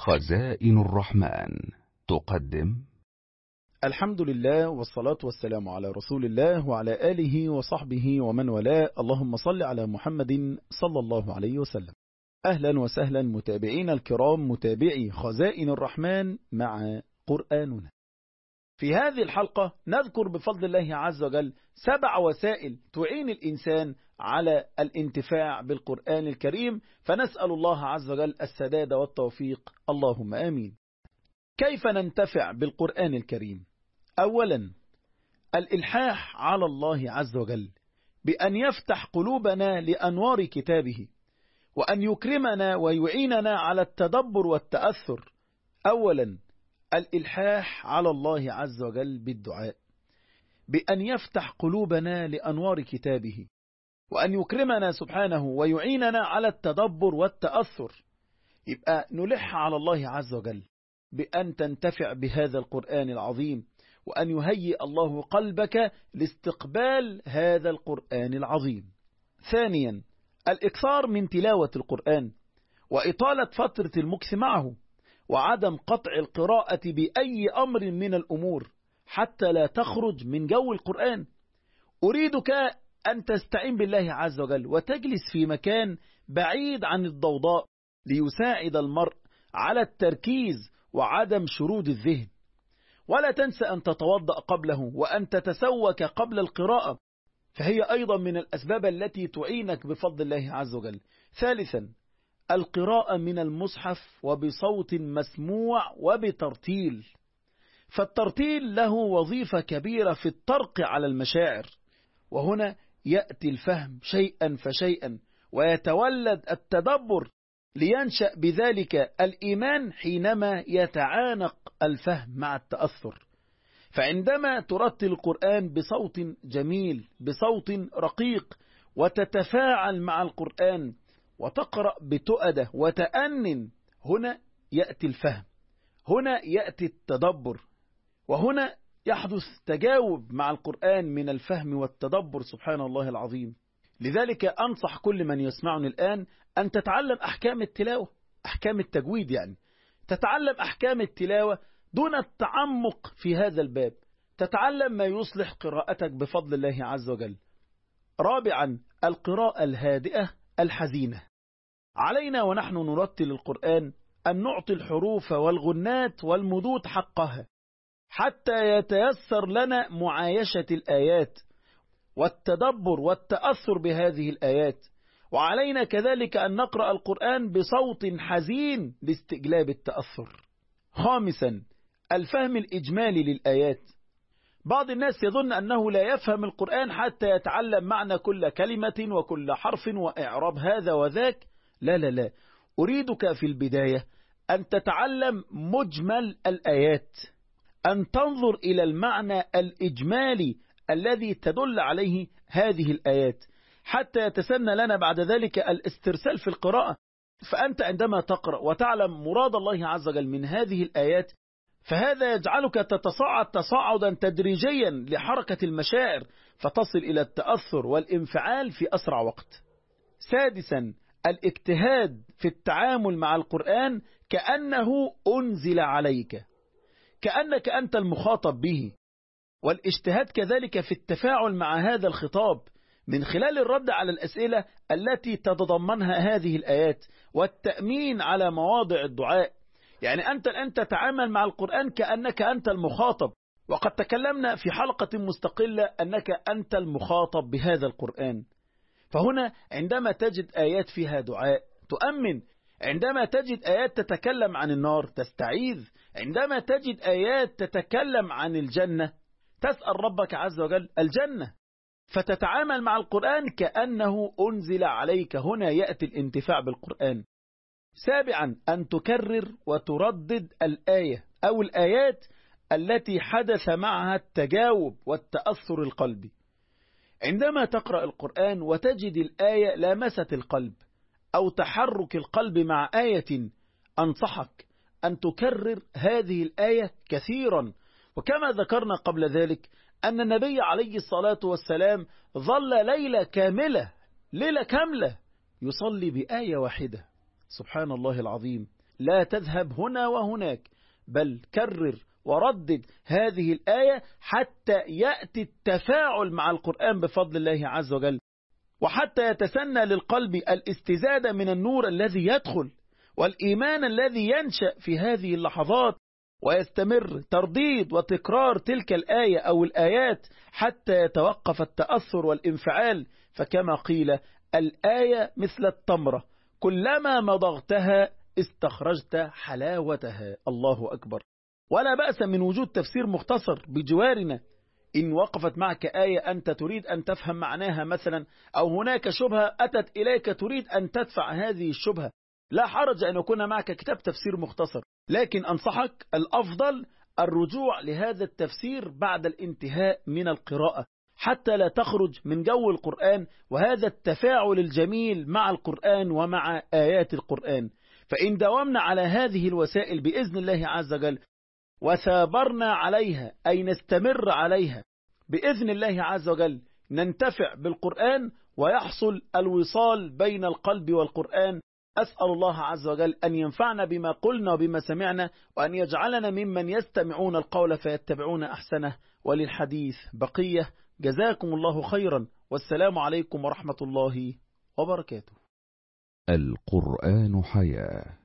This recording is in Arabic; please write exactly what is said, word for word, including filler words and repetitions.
خزائن الرحمن تقدم. الحمد لله والصلاة والسلام على رسول الله وعلى آله وصحبه ومن والاه. اللهم صل على محمد صلى الله عليه وسلم. أهلا وسهلا متابعين الكرام، متابعي خزائن الرحمن مع قرآننا. في هذه الحلقة نذكر بفضل الله عز وجل سبع وسائل تعين الإنسان على الانتفاع بالقرآن الكريم، فنسأل الله عز وجل السداد والتوفيق، اللهم آمين. كيف ننتفع بالقرآن الكريم؟ أولا، الإلحاح على الله عز وجل بأن يفتح قلوبنا لأنوار كتابه، وأن يكرمنا ويعيننا على التدبر والتأثر. أولا، الإلحاح على الله عز وجل بالدعاء بأن يفتح قلوبنا لأنوار كتابه، وأن يكرمنا سبحانه ويعيننا على التدبر والتأثر. يبقى نلح على الله عز وجل بأن تنتفع بهذا القرآن العظيم، وأن يهيئ الله قلبك لاستقبال هذا القرآن العظيم. ثانيا، الإكثار من تلاوة القرآن وإطالة فترة المكث معه، وعدم قطع القراءة بأي أمر من الأمور حتى لا تخرج من جو القرآن. أريدك أن تستعين بالله عز وجل وتجلس في مكان بعيد عن الضوضاء ليساعد المرء على التركيز وعدم شرود الذهن. ولا تنسى أن تتوضأ قبله وأن تتسوك قبل القراءة، فهي أيضا من الأسباب التي تعينك بفضل الله عز وجل. ثالثا، القراءة من المصحف وبصوت مسموع وبترتيل، فالترتيل له وظيفة كبيرة في الطرق على المشاعر، وهنا يأتي الفهم شيئا فشيئا ويتولد التدبر، لينشأ بذلك الإيمان حينما يتعانق الفهم مع التأثر. فعندما ترتل القرآن بصوت جميل، بصوت رقيق، وتتفاعل مع القرآن وتقرأ بتؤدة وتأنن، هنا يأتي الفهم، هنا يأتي التدبر، وهنا يحدث تجاوب مع القرآن من الفهم والتدبر. سبحان الله العظيم. لذلك أنصح كل من يسمعني الآن أن تتعلم أحكام التلاوة، أحكام التجويد، يعني تتعلم أحكام التلاوة دون التعمق في هذا الباب، تتعلم ما يصلح قراءتك بفضل الله عز وجل. رابعا، القراءة الهادئة الحزينة. علينا ونحن نرتل القرآن أن نعطي الحروف والغنات والمدود حقها، حتى يتيسر لنا معايشة الآيات والتدبر والتأثر بهذه الآيات. وعلينا كذلك أن نقرأ القرآن بصوت حزين لاستجلاب التأثر. خامسا، الفهم الإجمالي للآيات. بعض الناس يظن أنه لا يفهم القرآن حتى يتعلم معنى كل كلمة وكل حرف وإعراب هذا وذاك. لا لا لا، أريدك في البداية أن تتعلم مجمل الآيات، أن تنظر إلى المعنى الإجمالي الذي تدل عليه هذه الآيات، حتى يتسنى لنا بعد ذلك الاسترسال في القراءة. فأنت عندما تقرأ وتعلم مراد الله عز وجل من هذه الآيات، فهذا يجعلك تتصاعد تصاعدا تدريجيا لحركة المشاعر، فتصل إلى التأثر والانفعال في أسرع وقت. سادسا، الاجتهاد في التعامل مع القرآن كأنه أنزل عليك، كأنك أنت المخاطب به، والاجتهاد كذلك في التفاعل مع هذا الخطاب من خلال الرد على الأسئلة التي تتضمنها هذه الآيات، والتأمين على مواضع الدعاء. يعني أنت الآن تتعامل مع القرآن كأنك أنت المخاطب، وقد تكلمنا في حلقة مستقلة أنك أنت المخاطب بهذا القرآن. فهنا عندما تجد آيات فيها دعاء تؤمن، عندما تجد آيات تتكلم عن النار تستعيذ، عندما تجد آيات تتكلم عن الجنة تسأل ربك عز وجل الجنة، فتتعامل مع القرآن كأنه أنزل عليك. هنا يأتي الانتفاع بالقرآن. سابعا، أن تكرر وتردد الآية أو الآيات التي حدث معها التجاوب والتأثر القلبي. عندما تقرأ القرآن وتجد الآية لامست القلب أو تحرك القلب مع آية، أنصحك أن تكرر هذه الآية كثيرا. وكما ذكرنا قبل ذلك أن النبي عليه الصلاة والسلام ظل ليلة كاملة، ليلة كاملة يصلي بآية واحدة. سبحان الله العظيم. لا تذهب هنا وهناك، بل كرر وردد هذه الآية حتى يأتي التفاعل مع القرآن بفضل الله عز وجل، وحتى يتسنى للقلب الاستزادة من النور الذي يدخل والإيمان الذي ينشأ في هذه اللحظات، ويستمر ترديد وتكرار تلك الآية أو الآيات حتى يتوقف التأثر والانفعال. فكما قيل: الآية مثل التمرة كلما مضغتها استخرجت حلاوتها. الله أكبر. ولا بأس من وجود تفسير مختصر بجوارنا. إن وقفت معك آية أنت تريد أن تفهم معناها مثلا، أو هناك شبهة أتت إليك تريد أن تدفع هذه الشبهة، لا حرج أن يكون معك كتاب تفسير مختصر، لكن أنصحك الأفضل الرجوع لهذا التفسير بعد الانتهاء من القراءة، حتى لا تخرج من جو القرآن وهذا التفاعل الجميل مع القرآن ومع آيات القرآن. فإن داومنا على هذه الوسائل بإذن الله عز وجل وثابرنا عليها، أي نستمر عليها بإذن الله عز وجل، ننتفع بالقرآن ويحصل الوصال بين القلب والقرآن. أسأل الله عز وجل أن ينفعنا بما قلنا وبما سمعنا، وأن يجعلنا ممن يستمعون القول فيتبعون أحسنه. وللحديث بقية. جزاكم الله خيرا، والسلام عليكم ورحمة الله وبركاته. القرآن حياة.